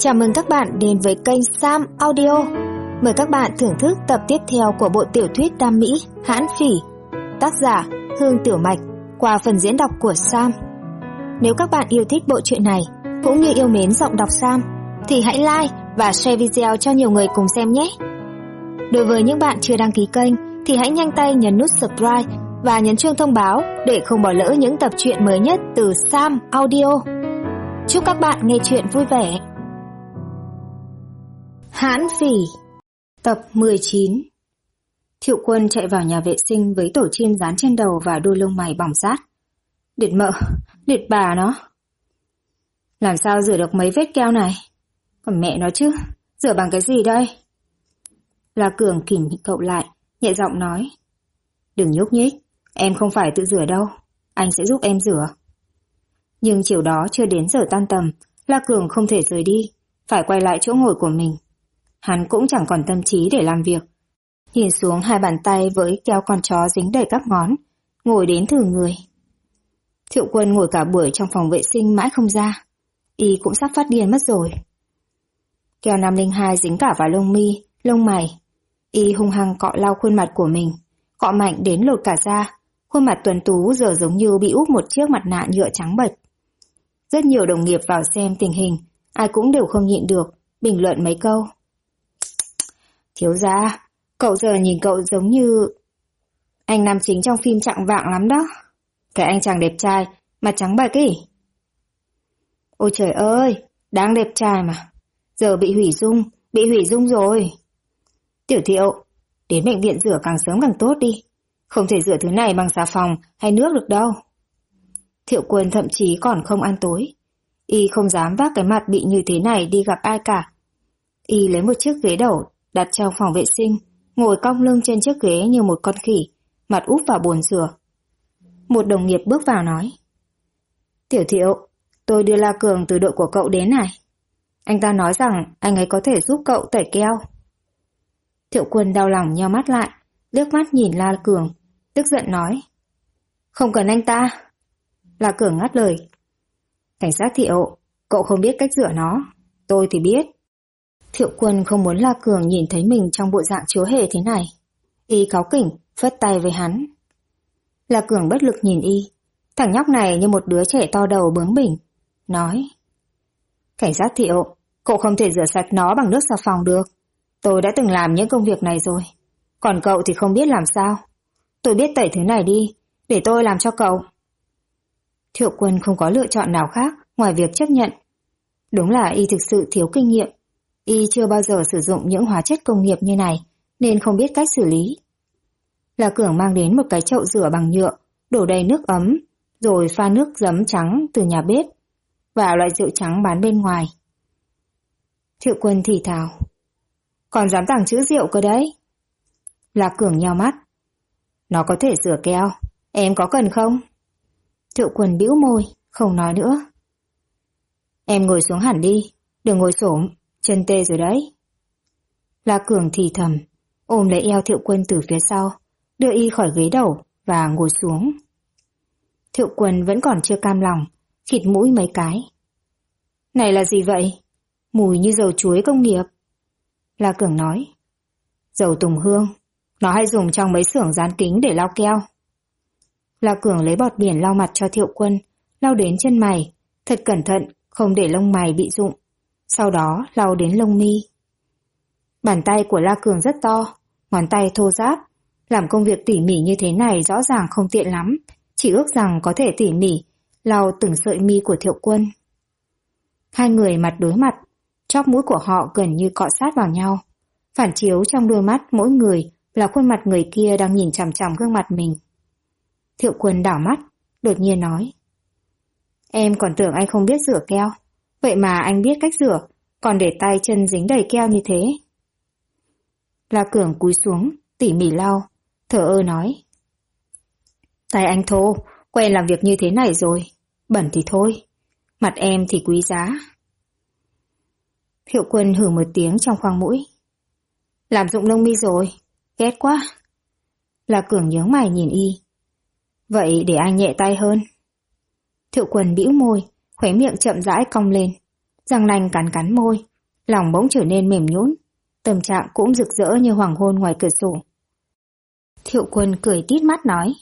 Chào mừng các bạn đến với kênh Sam Audio. Mời các bạn thưởng thức tập tiếp theo của bộ tiểu thuyết Đam Mỹ Hãn Phỉ, tác giả Hương Tiểu Mạch, qua phần diễn đọc của Sam. Nếu các bạn yêu thích bộ truyện này cũng như yêu mến giọng đọc Sam thì hãy like và share video cho nhiều người cùng xem nhé. Đối với những bạn chưa đăng ký kênh thì hãy nhanh tay nhấn nút subscribe và nhấn chuông thông báo để không bỏ lỡ những tập truyện mới nhất từ Sam Audio. Chúc các bạn nghe truyện vui vẻ. Hãn Phỉ, tập 19. Thiệu Quân chạy vào nhà vệ sinh với tổ chim dán trên đầu và đôi lông mày bỏng rát. Địt mợ, địt bà nó. Làm sao rửa được mấy vết keo này? Còn mẹ nó chứ, rửa bằng cái gì đây? La Cường kìm cậu lại, nhẹ giọng nói. Đừng nhúc nhích, em không phải tự rửa đâu, anh sẽ giúp em rửa. Nhưng chiều đó chưa đến giờ tan tầm, La Cường không thể rời đi, phải quay lại chỗ ngồi của mình. Hắn cũng chẳng còn tâm trí để làm việc. Nhìn xuống hai bàn tay với keo con chó dính đầy các ngón, ngồi đến thử người. Thiệu Quân ngồi cả buổi trong phòng vệ sinh mãi không ra. Y cũng sắp phát điên mất rồi. Keo 502 dính cả vào lông mi, lông mày. Y hung hăng cọ lau khuôn mặt của mình, cọ mạnh đến lột cả da. Khuôn mặt tuấn tú giờ giống như bị úp một chiếc mặt nạ nhựa trắng bệch. Rất nhiều đồng nghiệp vào xem tình hình, ai cũng đều không nhịn được, bình luận mấy câu. Thiếu gia, cậu giờ nhìn cậu giống như anh nam chính trong phim Trạng Vạng lắm đó. Cái anh chàng đẹp trai, mặt trắng bệch ý. Ôi trời ơi, đáng đẹp trai mà. Giờ bị hủy dung rồi. Tiểu Thiệu, đến bệnh viện rửa càng sớm càng tốt đi. Không thể rửa thứ này bằng xà phòng hay nước được đâu. Thiệu Quân thậm chí còn không ăn tối. Y không dám vác cái mặt bị như thế này đi gặp ai cả. Y lấy một chiếc ghế đầu đặt trong phòng vệ sinh, ngồi cong lưng trên chiếc ghế như một con khỉ, mặt úp vào bồn rửa. Một đồng nghiệp bước vào nói. Tiểu Thiệu, tôi đưa La Cường từ đội của cậu đến này. Anh ta nói rằng anh ấy có thể giúp cậu tẩy keo. Thiệu Quân đau lòng nheo mắt lại, liếc mắt nhìn La Cường, tức giận nói. Không cần anh ta. La Cường ngắt lời. Cảnh sát Thiệu, cậu không biết cách rửa nó, tôi thì biết. Thiệu Quân không muốn La Cường nhìn thấy mình trong bộ dạng chúa hề thế này. Y cáu kỉnh, phất tay với hắn. La Cường bất lực nhìn Y. Thằng nhóc này như một đứa trẻ to đầu bướng bỉnh. Nói. Cảnh sát Thiệu, cậu không thể rửa sạch nó bằng nước xà phòng được. Tôi đã từng làm những công việc này rồi. Còn cậu thì không biết làm sao. Tôi biết tẩy thứ này đi, để tôi làm cho cậu. Thiệu Quân không có lựa chọn nào khác ngoài việc chấp nhận. Đúng là Y thực sự thiếu kinh nghiệm. Y chưa bao giờ sử dụng những hóa chất công nghiệp như này, nên không biết cách xử lý. La Cường mang đến một cái chậu rửa bằng nhựa, đổ đầy nước ấm, rồi pha nước giấm trắng từ nhà bếp, và loại rượu trắng bán bên ngoài. Thiệu Quân thì thào. Còn dám tàng trữ rượu cơ đấy. La Cường nheo mắt. Nó có thể rửa keo, em có cần không? Thiệu Quân bĩu môi, không nói nữa. Em ngồi xuống hẳn đi, đừng ngồi xổm, chân tê rồi đấy. La Cường thì thầm, ôm lấy eo Thiệu Quân từ phía sau, đưa Y khỏi ghế đầu và ngồi xuống. Thiệu Quân vẫn còn chưa cam lòng, khịt mũi mấy cái. Này là gì vậy? Mùi như dầu chuối công nghiệp. La Cường nói. Dầu tùng hương, nó hay dùng trong mấy xưởng dán kính để lau keo. La Cường lấy bọt biển lau mặt cho Thiệu Quân, lau đến chân mày, thật cẩn thận, không để lông mày bị rụng. Sau đó lau đến lông mi. Bàn tay của La Cường rất to, ngón tay thô ráp. Làm công việc tỉ mỉ như thế này rõ ràng không tiện lắm, chỉ ước rằng có thể tỉ mỉ, lau từng sợi mi của Thiệu Quân. Hai người mặt đối mặt, chóp mũi của họ gần như cọ sát vào nhau. Phản chiếu trong đôi mắt mỗi người là khuôn mặt người kia đang nhìn chằm chằm gương mặt mình. Thiệu Quân đảo mắt, đột nhiên nói. Em còn tưởng anh không biết rửa keo, vậy mà anh biết cách rửa, còn để tay chân dính đầy keo như thế. La Cường cúi xuống, tỉ mỉ lau, thở ơ nói. Tay anh thô, quen làm việc như thế này rồi, bẩn thì thôi, mặt em thì quý giá. Thiệu Quân hừ một tiếng trong khoang mũi. Làm rụng lông mi rồi, ghét quá. La Cường nhướng mày nhìn Y. Vậy để anh nhẹ tay hơn. Thiệu Quân bĩu môi, khóe miệng chậm rãi cong lên, răng nanh cắn cắn môi, lòng bỗng trở nên mềm nhũn, tâm trạng cũng rực rỡ như hoàng hôn ngoài cửa sổ. Thiệu Quân cười tít mắt nói,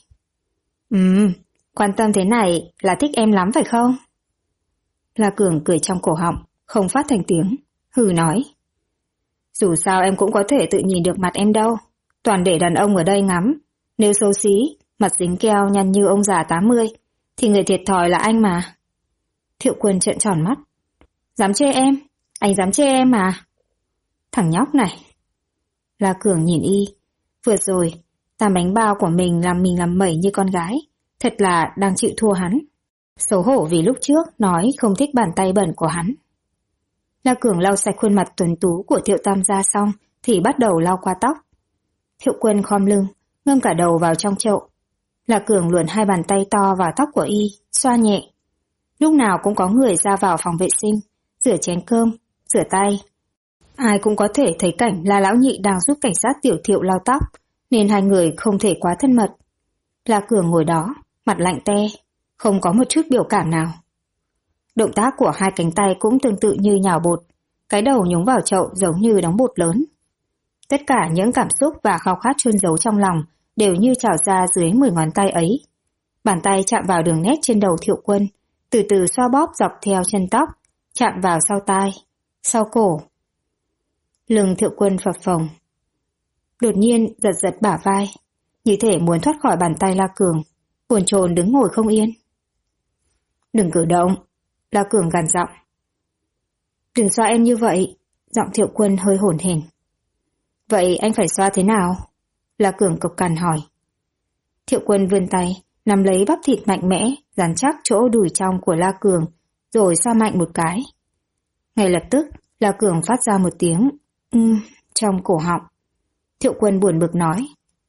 quan tâm thế này là thích em lắm phải không? La Cường cười trong cổ họng, không phát thành tiếng, hừ nói, dù sao em cũng có thể tự nhìn được mặt em đâu, toàn để đàn ông ở đây ngắm, nếu xấu xí, mặt dính keo nhăn như ông già 80, thì người thiệt thòi là anh mà. Thiệu Quân trợn tròn mắt, dám chê em, anh dám chê em mà. Thằng nhóc này. La Cường nhìn y, vừa rồi, tam bánh bao của mình làm mẩy như con gái, thật là đang chịu thua hắn. Xấu hổ vì lúc trước nói không thích bàn tay bẩn của hắn. La Cường lau sạch khuôn mặt tuấn tú của Thiệu Tam gia xong thì bắt đầu lau qua tóc. Thiệu Quân khom lưng, ngâm cả đầu vào trong chậu. La Cường luồn hai bàn tay to vào tóc của y, xoa nhẹ. Lúc nào cũng có người ra vào phòng vệ sinh, rửa chén cơm, rửa tay. Ai cũng có thể thấy cảnh La Lão Nhị đang giúp cảnh sát Tiểu Thiệu lau tóc, nên hai người không thể quá thân mật. La Cường ngồi đó, mặt lạnh te, không có một chút biểu cảm nào. Động tác của hai cánh tay cũng tương tự như nhào bột, cái đầu nhúng vào chậu giống như đóng bột lớn. Tất cả những cảm xúc và khao khát chôn giấu trong lòng đều như trào ra dưới 10 ngón tay ấy. Bàn tay chạm vào đường nét trên đầu Thiệu Quân, từ từ xoa bóp dọc theo chân tóc, chạm vào sau tai, sau cổ. Lưng Thiệu Quân phập phồng. Đột nhiên giật giật bả vai, như thể muốn thoát khỏi bàn tay La Cường, bồn chồn đứng ngồi không yên. Đừng cử động, La Cường gằn giọng. Đừng xoa em như vậy, giọng Thiệu Quân hơi hổn hển. Vậy anh phải xoa thế nào? La Cường cộc cằn hỏi. Thiệu Quân vươn tay, nắm lấy bắp thịt mạnh mẽ, dán chắc chỗ đùi trong của La Cường, rồi xoa mạnh một cái. Ngay lập tức, La Cường phát ra một tiếng trong cổ họng. Thiệu Quân buồn bực nói.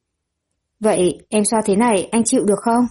Vậy em xoa thế này anh chịu được không?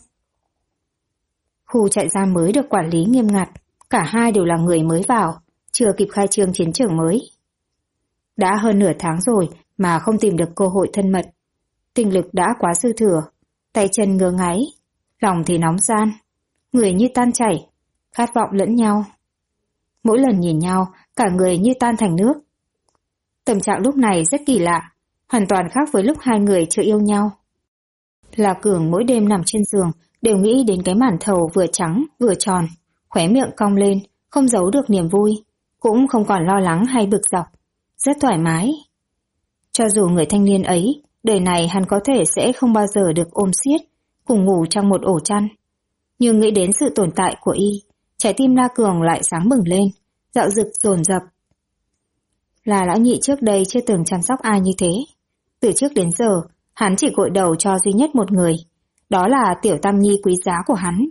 Khu trại giam mới được quản lý nghiêm ngặt, cả hai đều là người mới vào, chưa kịp khai trương chiến trường mới. Đã hơn nửa tháng rồi mà không tìm được cơ hội thân mật. Tinh lực đã quá dư thừa, tay chân ngứa ngáy, lòng thì nóng gian, người như tan chảy, khát vọng lẫn nhau. Mỗi lần nhìn nhau, cả người như tan thành nước. Tâm trạng lúc này rất kỳ lạ, hoàn toàn khác với lúc hai người chưa yêu nhau. La Cường mỗi đêm nằm trên giường đều nghĩ đến cái màn thầu vừa trắng vừa tròn, khóe miệng cong lên, không giấu được niềm vui, cũng không còn lo lắng hay bực dọc, rất thoải mái. Cho dù người thanh niên ấy, đời này hắn có thể sẽ không bao giờ được ôm siết, cùng ngủ trong một ổ chăn. Nhưng nghĩ đến sự tồn tại của y, trái tim La Cường lại sáng bừng lên, dạo dực dồn dập. Là Lão Nhị trước đây chưa từng chăm sóc ai như thế. Từ trước đến giờ, hắn chỉ gội đầu cho duy nhất một người, đó là Tiểu Tam Nhi quý giá của hắn.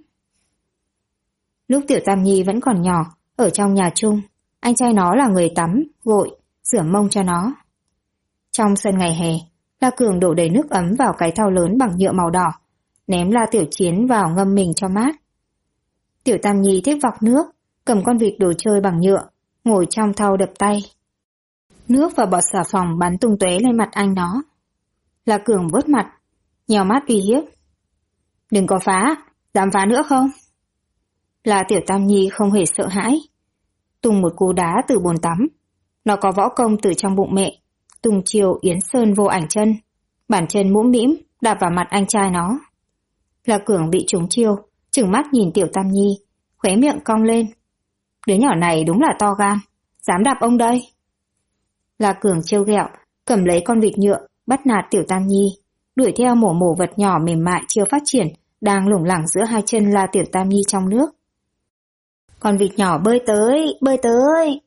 Lúc Tiểu Tam Nhi vẫn còn nhỏ, ở trong nhà chung, anh trai nó là người tắm, gội, rửa mông cho nó. Trong sân ngày hè, La Cường đổ đầy nước ấm vào cái thau lớn bằng nhựa màu đỏ, ném La Tiểu Chiến vào ngâm mình cho mát. Tiểu Tam Nhi thích vọc nước, cầm con vịt đồ chơi bằng nhựa, ngồi trong thau đập tay. Nước và bọt xà phòng bắn tung tóe lên mặt anh nó. La Cường vuốt mặt, nhèo mắt uy hiếp. Đừng có phá, dám phá nữa không? Là Tiểu Tam Nhi không hề sợ hãi. Tung một cú đá từ bồn tắm. Nó có võ công từ trong bụng mẹ. Tung chiều Yến Sơn vô ảnh chân. Bàn chân mũm mĩm đạp vào mặt anh trai nó. La Cường bị trúng chiêu, trừng mắt nhìn Tiểu Tam Nhi, khóe miệng cong lên. Đứa nhỏ này đúng là to gan, dám đạp ông đây. La Cường trêu ghẹo, cầm lấy con vịt nhựa, bắt nạt Tiểu Tam Nhi, đuổi theo mổ vật nhỏ mềm mại chưa phát triển, đang lủng lẳng giữa hai chân La Tiểu Tam Nhi trong nước. Con vịt nhỏ bơi tới,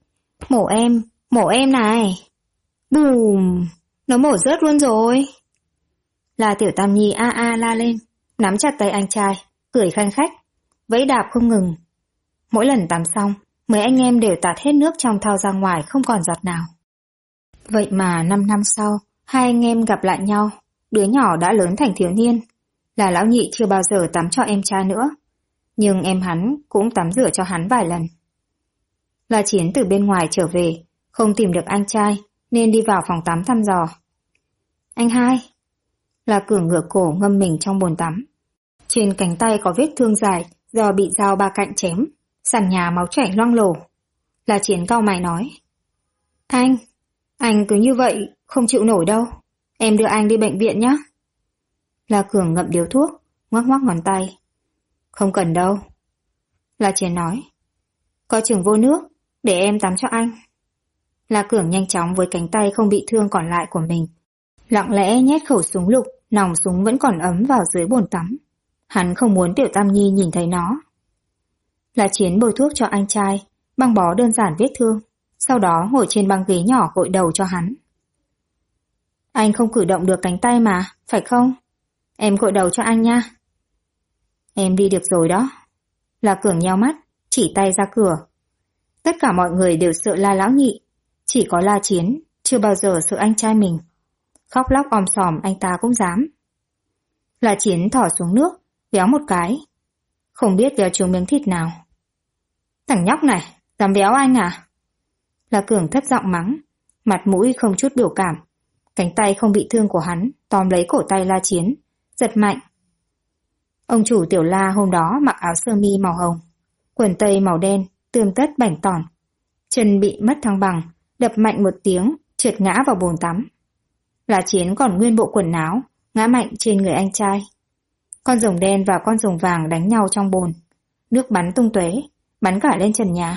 mổ em này. Bùm, nó mổ rớt luôn rồi. La Tiểu Tam Nhi a a la lên, nắm chặt tay anh trai, cười khanh khách, vẫy đạp không ngừng. Mỗi lần tắm xong, mấy anh em đều tạt hết nước trong thau ra ngoài không còn giọt nào. Vậy mà 5 năm sau, hai anh em gặp lại nhau, đứa nhỏ đã lớn thành thiếu niên. Là Lão Nhị chưa bao giờ tắm cho em trai nữa, nhưng em hắn cũng tắm rửa cho hắn vài lần. La Chiến từ bên ngoài trở về, không tìm được anh trai nên đi vào phòng tắm thăm dò. Anh hai. La Cường ngửa cổ ngâm mình trong bồn tắm. Trên cánh tay có vết thương dài do bị dao ba cạnh chém, sàn nhà máu chảy loang lổ. La Chiến cau mày nói. Anh cứ như vậy, không chịu nổi đâu. Em đưa anh đi bệnh viện nhé. La Cường ngậm điếu thuốc, ngoắc ngoắc ngón tay. Không cần đâu. La Chiến nói. Coi chừng vô nước, để em tắm cho anh. La Cường nhanh chóng với cánh tay không bị thương còn lại của mình. Lặng lẽ nhét khẩu súng lục, nòng súng vẫn còn ấm vào dưới bồn tắm. Hắn không muốn Tiểu Tam Nhi nhìn thấy nó. La Chiến bôi thuốc cho anh trai, băng bó đơn giản vết thương, sau đó ngồi trên băng ghế nhỏ gội đầu cho hắn. Anh không cử động được cánh tay mà, phải không? Em gội đầu cho anh nha. Em đi được rồi đó. La Cường nheo mắt, chỉ tay ra cửa. Tất cả mọi người đều sợ La Lão Nhị, chỉ có La Chiến chưa bao giờ sợ anh trai mình. Khóc lóc om sòm anh ta cũng dám. La Chiến thỏ xuống nước, véo một cái. Không biết véo trúng miếng thịt nào. Thằng nhóc này, dám véo anh à? La Cường thấp giọng mắng, mặt mũi không chút biểu cảm. Cánh tay không bị thương của hắn tóm lấy cổ tay La Chiến, giật mạnh. Ông chủ Tiểu La hôm đó mặc áo sơ mi màu hồng, quần tây màu đen, tươm tất bảnh tỏn. Chân bị mất thăng bằng, đập mạnh một tiếng, trượt ngã vào bồn tắm. La Chiến còn nguyên bộ quần áo, ngã mạnh trên người anh trai. Con rồng đen và con rồng vàng đánh nhau trong bồn. Nước bắn tung tóe, bắn cả lên trần nhà.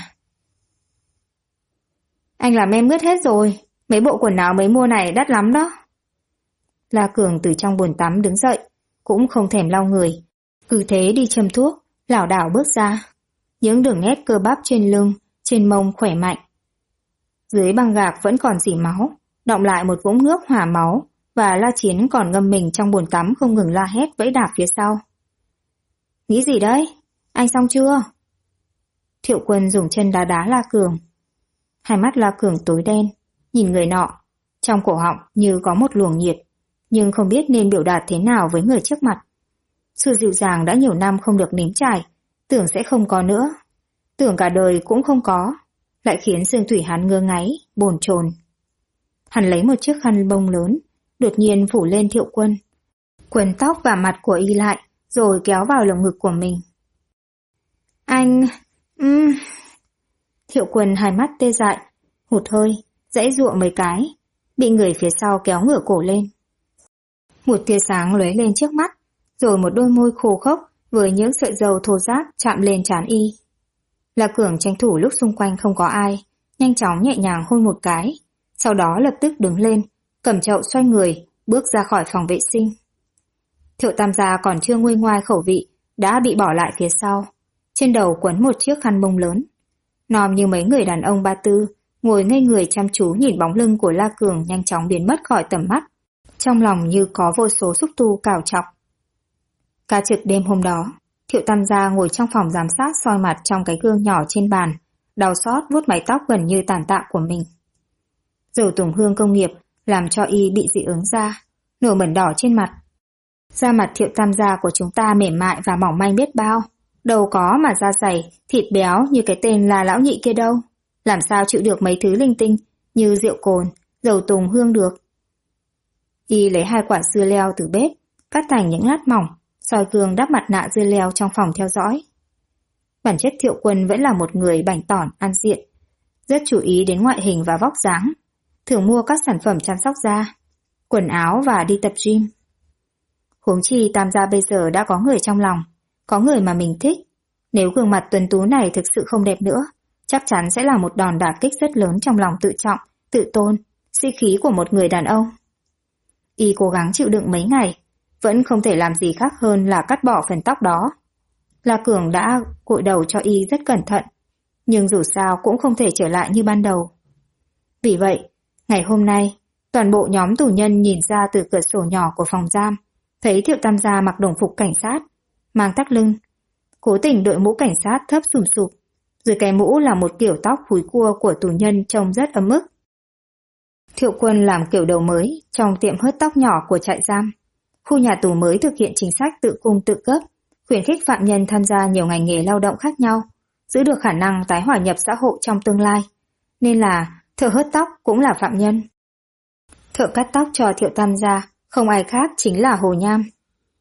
Anh làm em ướt hết rồi, mấy bộ quần áo mới mua này đắt lắm đó. La Cường từ trong bồn tắm đứng dậy, cũng không thèm lau người. Cứ thế đi châm thuốc, lảo đảo bước ra. Những đường nét cơ bắp trên lưng, trên mông khỏe mạnh. Dưới băng gạc vẫn còn rỉ máu, đọng lại một vũng nước hỏa máu, và La Chiến còn ngâm mình trong bồn tắm không ngừng la hét vẫy đạp phía sau. Nghĩ gì đấy? Anh xong chưa? Thiệu Quân dùng chân đá đá La Cường. Hai mắt La Cường tối đen, nhìn người nọ, trong cổ họng như có một luồng nhiệt, nhưng không biết nên biểu đạt thế nào với người trước mặt. Sự dịu dàng đã nhiều năm không được nếm trải, tưởng sẽ không có nữa. Tưởng cả đời cũng không có, lại khiến xương thủy hắn ngơ ngáy, bồn chồn. Hắn lấy một chiếc khăn bông lớn, đột nhiên phủ lên Thiệu Quân, quấn tóc và mặt của y lại, rồi kéo vào lồng ngực của mình. Anh... Thiệu Quân hai mắt tê dại, hụt hơi, giãy giụa mấy cái, bị người phía sau kéo ngửa cổ lên. Một tia sáng lóe lên trước mắt, rồi một đôi môi khô khốc với những sợi râu thô ráp chạm lên trán y. La Cường tranh thủ lúc xung quanh không có ai, nhanh chóng nhẹ nhàng hôn một cái, sau đó lập tức đứng lên, cầm chậu xoay người, bước ra khỏi phòng vệ sinh. Thiệu Tam gia còn chưa nguôi ngoai khẩu vị, đã bị bỏ lại phía sau, trên đầu quấn một chiếc khăn bông lớn. Nòm như mấy người đàn ông ba tư, ngồi ngây người chăm chú nhìn bóng lưng của La Cường nhanh chóng biến mất khỏi tầm mắt, trong lòng như có vô số xúc tu cào chọc. Ca trực đêm hôm đó, Thiệu Tam gia ngồi trong phòng giám sát soi mặt trong cái gương nhỏ trên bàn, đau xót vuốt mái tóc gần như tàn tạ của mình. Dầu tùng hương công nghiệp làm cho y bị dị ứng da, nổi mẩn đỏ trên mặt. Da mặt Thiệu Tam gia của chúng ta mềm mại và mỏng manh biết bao, đâu có mà da dày, thịt béo như cái tên là Lão Nhị kia đâu. Làm sao chịu được mấy thứ linh tinh như rượu cồn, dầu tùng hương được. Y lấy 2 quả dưa leo từ bếp, cắt thành những lát mỏng, soi gương đắp mặt nạ dưa leo trong phòng theo dõi. Bản chất Thiệu Quân vẫn là một người bảnh tỏn, ăn diện, rất chú ý đến ngoại hình và vóc dáng, thường mua các sản phẩm chăm sóc da, quần áo và đi tập gym. Huống chi Tam gia bây giờ đã có người trong lòng, có người mà mình thích. Nếu gương mặt tuấn tú này thực sự không đẹp nữa, chắc chắn sẽ là một đòn đả kích rất lớn trong lòng tự trọng, tự tôn, sĩ khí của một người đàn ông. Y cố gắng chịu đựng mấy ngày, vẫn không thể làm gì khác hơn là cắt bỏ phần tóc đó. La Cường đã gội đầu cho y rất cẩn thận, nhưng dù sao cũng không thể trở lại như ban đầu. Vì vậy, ngày hôm nay, toàn bộ nhóm tù nhân nhìn ra từ cửa sổ nhỏ của phòng giam, thấy Thiệu Tam gia mặc đồng phục cảnh sát, mang thắt lưng, cố tình đội mũ cảnh sát thấp sùm sụp, dưới cái mũ là một kiểu tóc húi cua của tù nhân trông rất ấm ức. Thiệu Quân làm kiểu đầu mới trong tiệm hớt tóc nhỏ của trại giam. Khu nhà tù mới thực hiện chính sách tự cung tự cấp, khuyến khích phạm nhân tham gia nhiều ngành nghề lao động khác nhau, giữ được khả năng tái hòa nhập xã hội trong tương lai. Nên là thợ hớt tóc cũng là phạm nhân. Thợ cắt tóc cho Thiệu Tam gia không ai khác chính là Hồ Nham.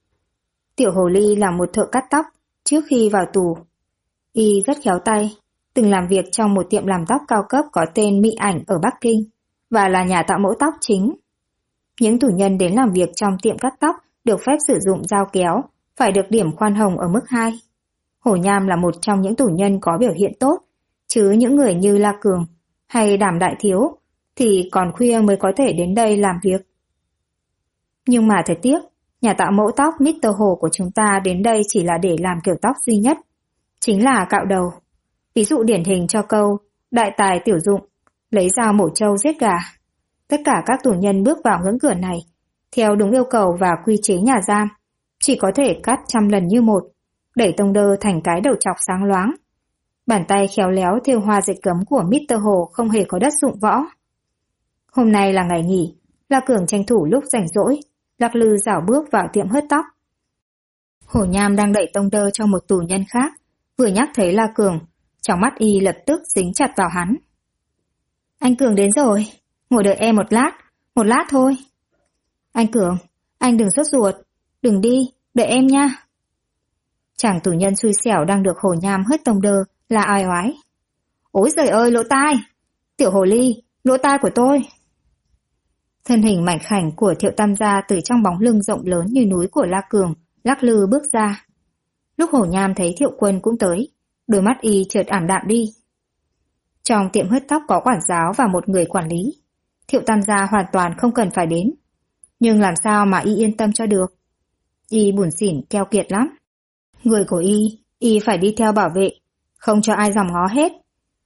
Tiểu Hồ Ly là một thợ cắt tóc trước khi vào tù. Y rất khéo tay, từng làm việc trong một tiệm làm tóc cao cấp có tên Mỹ Ảnh ở Bắc Kinh và là nhà tạo mẫu tóc chính. Những tù nhân đến làm việc trong tiệm cắt tóc được phép sử dụng dao kéo, phải được điểm khoan hồng ở mức 2. Hổ Nham là một trong những tù nhân có biểu hiện tốt, chứ những người như La Cường hay Đàm Đại Thiếu thì còn khuya mới có thể đến đây làm việc. Nhưng mà thật tiếc, nhà tạo mẫu tóc Mr. Hồ của chúng ta đến đây chỉ là để làm kiểu tóc duy nhất, chính là cạo đầu. Ví dụ điển hình cho câu đại tài tiểu dụng, lấy dao mổ trâu giết gà. Tất cả các tù nhân bước vào ngưỡng cửa này, theo đúng yêu cầu và quy chế nhà giam, chỉ có thể cắt 100 lần như một, đẩy tông đơ thành cái đầu chọc sáng loáng. Bàn tay khéo léo thêu hoa dệt gấm của Mr. Hồ không hề có đất dụng võ. Hôm nay là ngày nghỉ, La Cường tranh thủ lúc rảnh rỗi, lắc lư rảo bước vào tiệm hớt tóc. Hổ Nham đang đẩy tông đơ cho một tù nhân khác, vừa nhắc thấy La Cường, trong mắt y lập tức dính chặt vào hắn. Anh Cường đến rồi, ngồi đợi em một lát thôi. Anh Cường, anh đừng sốt ruột, đừng đi, đợi em nha. Chàng tù nhân xui xẻo đang được Hổ Nham hớt tông đơ là oai oái. Ôi giời ơi, lỗ tai! Tiểu hồ ly, lỗ tai của tôi! Thân hình mảnh khảnh của Thiệu Tam Gia từ trong bóng lưng rộng lớn như núi của La Cường lắc lư bước ra. Lúc Hổ Nham thấy Thiệu Quân cũng tới, đôi mắt y chợt ảm đạm đi. Trong tiệm hớt tóc có quản giáo và một người quản lý. Thiệu Tam Gia hoàn toàn không cần phải đến. Nhưng làm sao mà y yên tâm cho được? Y buồn xỉn keo kiệt lắm. Người của y phải đi theo bảo vệ, không cho ai dòm ngó hết.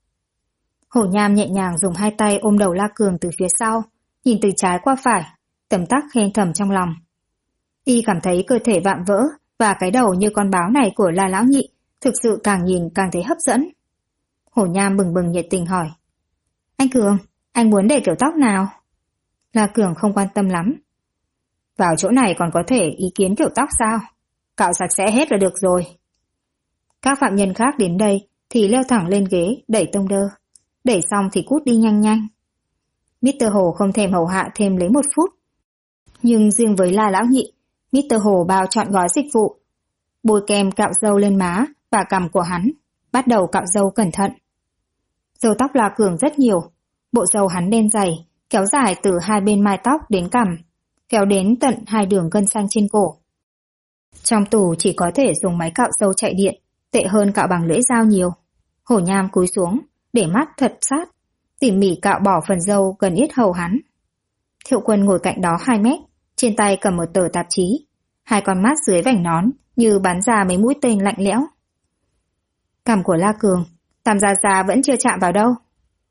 Hổ Nham nhẹ nhàng dùng hai tay ôm đầu La Cường từ phía sau, nhìn từ trái qua phải, tấm tắc khen thầm trong lòng. Y cảm thấy cơ thể vạm vỡ và cái đầu như con báo này của La Lão Nhị thực sự càng nhìn càng thấy hấp dẫn. Hổ Nham bừng bừng nhiệt tình hỏi. Anh Cường, anh muốn để kiểu tóc nào? La Cường không quan tâm lắm. Vào chỗ này còn có thể ý kiến kiểu tóc sao? Cạo sạch sẽ hết là được rồi. Các phạm nhân khác đến đây thì leo thẳng lên ghế đẩy tông đơ. Đẩy xong thì cút đi nhanh nhanh. Mr. Hồ không thèm hầu hạ thêm lấy 1 phút. Nhưng riêng với La Lão Nhị, Mr. Hồ bao trọn gói dịch vụ. Bôi kem cạo râu lên má và cằm của hắn, bắt đầu cạo râu cẩn thận. Râu tóc La Cường rất nhiều. Bộ râu hắn đen dày, kéo dài từ hai bên mai tóc đến cằm, kéo đến tận 2 đường gân xanh trên cổ. Trong tù chỉ có thể dùng máy cạo râu chạy điện, tệ hơn cạo bằng lưỡi dao nhiều. Hổ Nham cúi xuống, để mắt thật sát, tỉ mỉ cạo bỏ phần râu gần yết hầu hắn. Thiệu Quân ngồi cạnh đó 2 mét, trên tay cầm một tờ tạp chí, 2 con mắt dưới vành nón như bắn ra mấy mũi tên lạnh lẽo. Cằm của La Cường, Tam Gia vẫn chưa chạm vào đâu.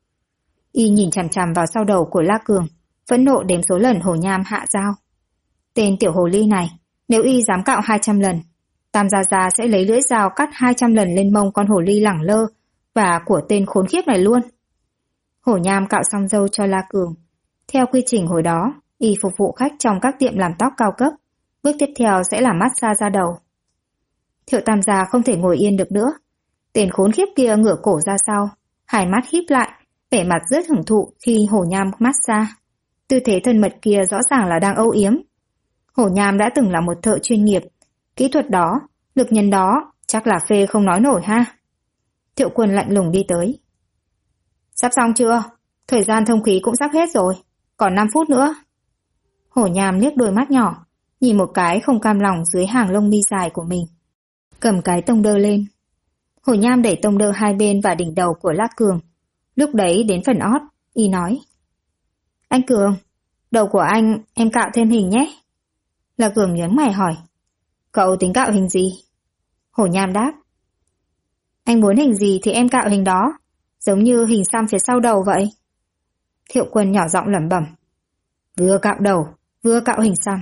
Y nhìn chằm chằm vào sau đầu của La Cường, phẫn nộ đếm số lần Hổ Nham hạ dao. Tên tiểu hồ ly này, nếu y dám cạo 200 lần, Tam Gia sẽ lấy lưỡi dao cắt 200 lần lên mông con hồ ly lẳng lơ và của tên khốn khiếp này luôn. Hổ Nham cạo xong râu cho La Cường. Theo quy trình hồi đó, y phục vụ khách trong các tiệm làm tóc cao cấp. Bước tiếp theo sẽ là massage da đầu. Thiệu Tam Gia không thể ngồi yên được nữa. Tên khốn khiếp kia ngửa cổ ra sau, hai mắt híp lại, vẻ mặt rất hưởng thụ khi Hổ Nham massage. Tư thế thân mật kia rõ ràng là đang âu yếm. Hổ Nham đã từng là một thợ chuyên nghiệp. Kỹ thuật đó, lực nhân đó, chắc là phê không nói nổi ha. Thiệu Quân lạnh lùng đi tới. Sắp xong chưa? Thời gian thông khí cũng sắp hết rồi. Còn 5 phút nữa. Hổ Nham liếc đôi mắt nhỏ, nhìn một cái không cam lòng dưới hàng lông mi dài của mình. Cầm cái tông đơ lên. Hổ Nham đẩy tông đơ hai bên và đỉnh đầu của La Cường. Lúc đấy đến phần ót, y nói. Anh Cường, đầu của anh em cạo thêm hình nhé. La Cường nhướng mày hỏi. Cậu tính cạo hình gì? Hổ Nham đáp. Anh muốn hình gì thì em cạo hình đó, giống như hình xăm phía sau đầu vậy. Thiệu Quân nhỏ giọng lẩm bẩm. Vừa cạo đầu, vừa cạo hình xăm.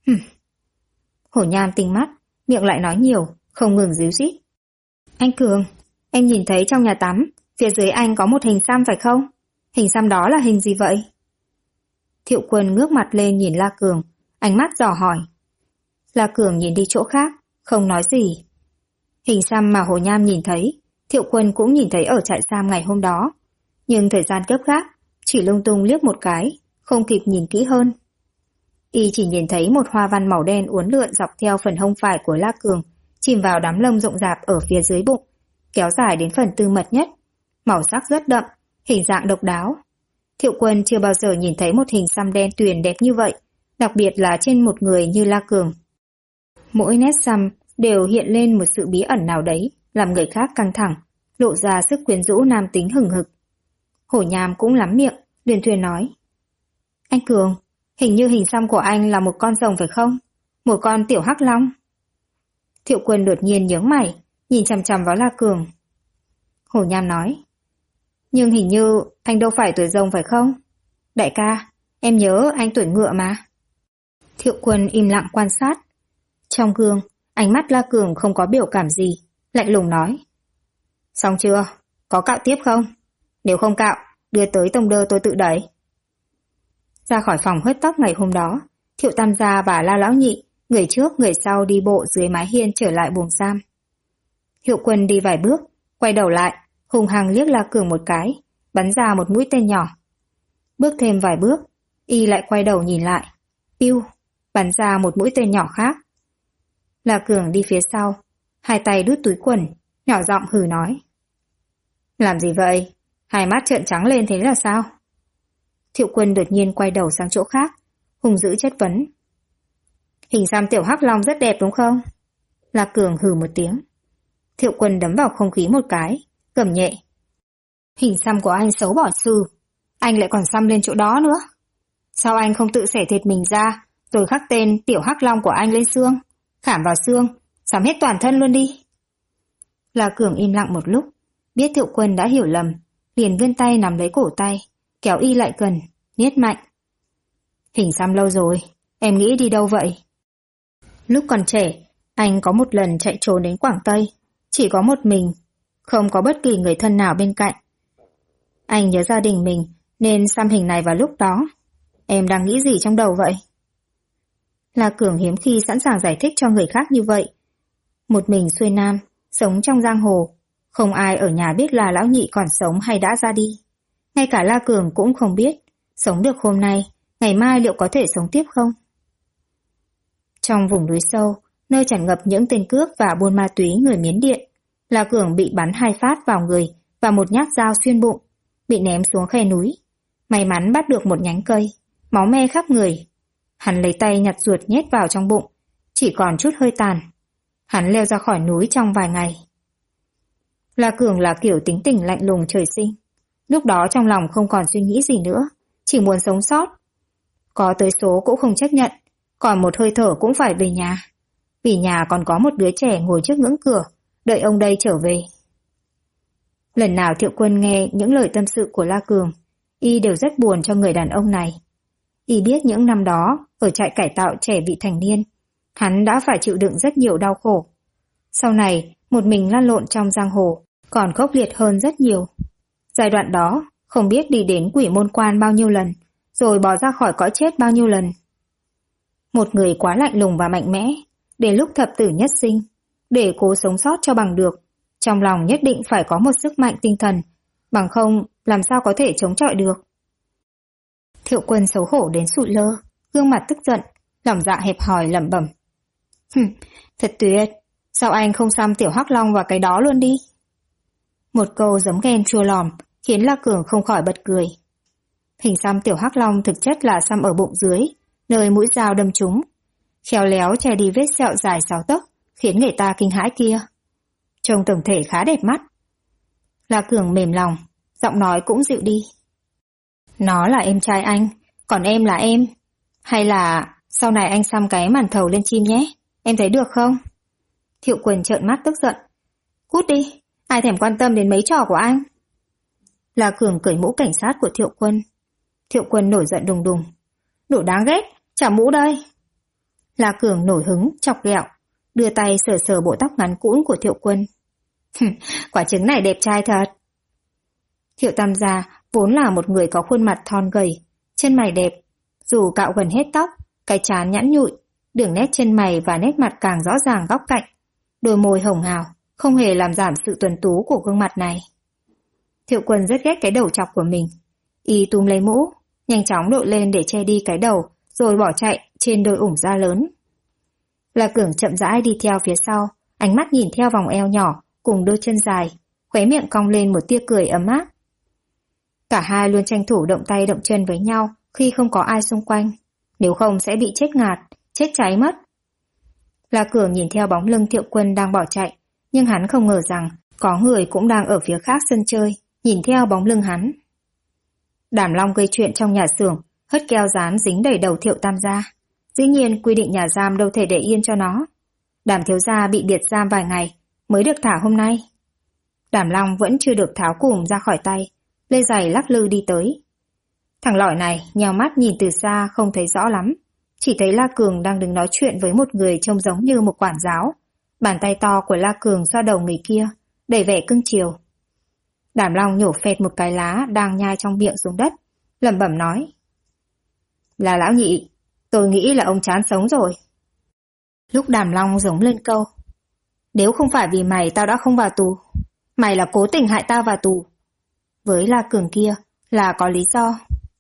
Hổ Nham tinh mắt, miệng lại nói nhiều, không ngừng díu dít. Anh Cường, em nhìn thấy trong nhà tắm, phía dưới anh có một hình xăm phải không? Hình xăm đó là hình gì vậy? Thiệu Quân ngước mặt lên nhìn La Cường, ánh mắt dò hỏi. La Cường nhìn đi chỗ khác, không nói gì. Hình xăm mà Hổ Nham nhìn thấy, Thiệu Quân cũng nhìn thấy ở trại giam ngày hôm đó. Nhưng thời gian gấp gáp, chỉ lung tung liếc một cái, không kịp nhìn kỹ hơn. Y chỉ nhìn thấy một hoa văn màu đen uốn lượn dọc theo phần hông phải của La Cường, chìm vào đám lông rộng rạp ở phía dưới bụng, kéo dài đến phần tư mật nhất, màu sắc rất đậm, hình dạng độc đáo. Thiệu Quân chưa bao giờ nhìn thấy một hình xăm đen tuyền đẹp như vậy, đặc biệt là trên một người như La Cường. Mỗi nét xăm đều hiện lên một sự bí ẩn nào đấy, làm người khác căng thẳng, lộ ra sức quyến rũ nam tính hừng hực. Hổ Nham cũng lắm miệng, Luyện Thuyền nói. Anh Cường, hình như hình xăm của anh là một con rồng phải không? Một con tiểu hắc long. Thiệu Quân đột nhiên nhướng mày, nhìn chằm chằm vào La Cường. Hổ Nham nói. Nhưng hình như anh đâu phải tuổi rồng phải không? Đại ca, em nhớ anh tuổi ngựa mà. Thiệu Quân im lặng quan sát. Trong gương, ánh mắt La Cường không có biểu cảm gì, lạnh lùng nói. Xong chưa? Có cạo tiếp không? Nếu không cạo, đưa tới tông đơ tôi tự đẩy. Ra khỏi phòng hớt tóc ngày hôm đó, Thiệu Tam Gia và La Lão Nhị, người trước người sau đi bộ dưới mái hiên trở lại buồng giam. Thiệu Quân đi vài bước, quay đầu lại, hùng hăng liếc La Cường một cái, bắn ra một mũi tên nhỏ. Bước thêm vài bước, y lại quay đầu nhìn lại, piu, bắn ra một mũi tên nhỏ khác. La Cường đi phía sau, hai tay đút túi quần, nhỏ giọng hừ nói. Làm gì vậy? Hai mắt trợn trắng lên thế là sao? Thiệu Quân đột nhiên quay đầu sang chỗ khác, hung dữ chất vấn. Hình xăm tiểu hắc long rất đẹp đúng không? La Cường hừ một tiếng. Thiệu Quân đấm vào không khí một cái, gầm nhẹ. Hình xăm của anh xấu bỏ xừ, anh lại còn xăm lên chỗ đó nữa. Sao anh không tự xẻ thịt mình ra, rồi khắc tên tiểu hắc long của anh lên xương, khảm vào xương, xăm hết toàn thân luôn đi. La Cường im lặng một lúc, biết Thiệu Quân đã hiểu lầm, liền vươn tay nắm lấy cổ tay, kéo y lại gần, niết mạnh. Hình xăm lâu rồi, em nghĩ đi đâu vậy? Lúc còn trẻ, anh có một lần chạy trốn đến Quảng Tây, chỉ có một mình, không có bất kỳ người thân nào bên cạnh. Anh nhớ gia đình mình nên xăm hình này vào lúc đó. Em đang nghĩ gì trong đầu vậy? La Cường hiếm khi sẵn sàng giải thích cho người khác như vậy. Một mình xuôi nam, sống trong giang hồ, không ai ở nhà biết là Lão Nhị còn sống hay đã ra đi. Ngay cả La Cường cũng không biết, sống được hôm nay, ngày mai liệu có thể sống tiếp không? Trong vùng núi sâu, nơi tràn ngập những tên cướp và buôn ma túy người Miến Điện, La Cường bị bắn 2 phát vào người và một nhát dao xuyên bụng, bị ném xuống khe núi. May mắn bắt được một nhánh cây, máu me khắp người. Hắn lấy tay nhặt ruột nhét vào trong bụng, chỉ còn chút hơi tàn. Hắn leo ra khỏi núi trong vài ngày. La Cường là kiểu tính tình lạnh lùng trời sinh. Lúc đó trong lòng không còn suy nghĩ gì nữa, chỉ muốn sống sót. Có tới số cũng không chấp nhận, còn một hơi thở cũng phải về nhà. Vì nhà còn có một đứa trẻ ngồi trước ngưỡng cửa, đợi ông đây trở về. Lần nào Thiệu Quân nghe những lời tâm sự của La Cường, y đều rất buồn cho người đàn ông này. Y biết những năm đó, ở trại cải tạo trẻ vị thành niên, hắn đã phải chịu đựng rất nhiều đau khổ. Sau này, một mình lăn lộn trong giang hồ, còn khốc liệt hơn rất nhiều. Giai đoạn đó, không biết đi đến quỷ môn quan bao nhiêu lần, rồi bỏ ra khỏi cõi chết bao nhiêu lần. Một người quá lạnh lùng và mạnh mẽ, đến lúc thập tử nhất sinh, để cố sống sót cho bằng được, trong lòng nhất định phải có một sức mạnh tinh thần, bằng không làm sao có thể chống chọi được. Thiệu Quân xấu hổ đến sụi lơ, gương mặt tức giận, lòng dạ hẹp hòi lẩm bẩm. Thật tuyệt, sao anh không xăm tiểu hắc long vào cái đó luôn đi? Một câu giấm ghen chua lòm, khiến La Cường không khỏi bật cười. Hình xăm tiểu hắc long thực chất là xăm ở bụng dưới, nơi mũi dao đâm trúng. Khéo léo che đi vết sẹo dài 6 tấc, khiến người ta kinh hãi kia. Trông tổng thể khá đẹp mắt. La Cường mềm lòng, giọng nói cũng dịu đi. Nó là em trai anh, còn em là em. Hay là sau này anh xăm cái màn thầu lên chim nhé, em thấy được không? Thiệu Quân trợn mắt tức giận. Cút đi, ai thèm quan tâm đến mấy trò của anh. La Cường cởi mũ cảnh sát của Thiệu Quân. Thiệu Quân nổi giận đùng đùng. Đồ đáng ghét, trả mũ đây. La Cường nổi hứng, chọc ghẹo, đưa tay sờ sờ bộ tóc ngắn cũn của Thiệu Quân. Quả trứng này đẹp trai thật. Thiệu Tam Gia vốn là một người có khuôn mặt thon gầy, chân mày đẹp, dù cạo gần hết tóc, cái trán nhẵn nhụi, đường nét chân mày và nét mặt càng rõ ràng góc cạnh, đôi môi hồng hào, không hề làm giảm sự tuấn tú của gương mặt này. Thiệu Quân rất ghét cái đầu chọc của mình, y túm lấy mũ, nhanh chóng đội lên để che đi cái đầu, rồi bỏ chạy trên đôi ủng da lớn. La Cường chậm rãi đi theo phía sau, ánh mắt nhìn theo vòng eo nhỏ cùng đôi chân dài, khóe miệng cong lên một tia cười ấm áp. Cả hai luôn tranh thủ động tay động chân với nhau khi không có ai xung quanh, nếu không sẽ bị chết ngạt, chết cháy mất. La Cường nhìn theo bóng lưng Thiệu Quân đang bỏ chạy, nhưng hắn không ngờ rằng có người cũng đang ở phía khác sân chơi, nhìn theo bóng lưng hắn. Đàm Long gây chuyện trong nhà xưởng, hất keo dán dính đầy đầu Thiệu Tam gia. Dĩ nhiên quy định nhà giam đâu thể để yên cho nó. Đàm thiếu gia bị biệt giam vài ngày, mới được thả hôm nay. Đàm Long vẫn chưa được tháo cùm ra khỏi tay, lê giày lắc lư đi tới. Thằng lỏi này nhào mắt nhìn từ xa không thấy rõ lắm, chỉ thấy La Cường đang đứng nói chuyện với một người trông giống như một quản giáo. Bàn tay to của La Cường xoa đầu người kia, đầy vẻ cưng chiều. Đàm Long nhổ phệt một cái lá đang nhai trong miệng xuống đất, lẩm bẩm nói: Là lão nhị, tôi nghĩ là ông chán sống rồi. Lúc Đàm Long giống lên câu: Nếu không phải vì mày tao đã không vào tù, mày là cố tình hại tao vào tù. Với La Cường kia là có lý do.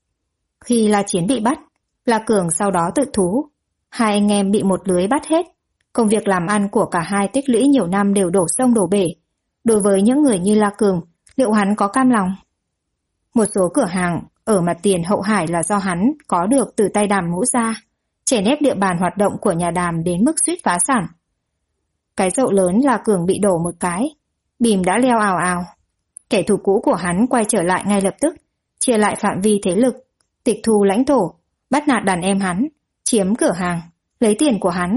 Khi La Chiến bị bắt, La Cường sau đó tự thú. Hai anh em bị một lưới bắt hết. Công việc làm ăn của cả hai tích lũy nhiều năm đều đổ sông đổ bể. Đối với những người như La Cường, liệu hắn có cam lòng? Một số cửa hàng ở mặt tiền Hậu Hải là do hắn có được từ tay Đàm Ngũ gia, chèn ép địa bàn hoạt động của nhà Đàm đến mức suýt phá sản. Cái dậu lớn La Cường bị đổ một cái, bìm đã leo ào ào. Kẻ thù cũ của hắn quay trở lại ngay lập tức, chia lại phạm vi thế lực, tịch thu lãnh thổ, bắt nạt đàn em hắn, chiếm cửa hàng, lấy tiền của hắn.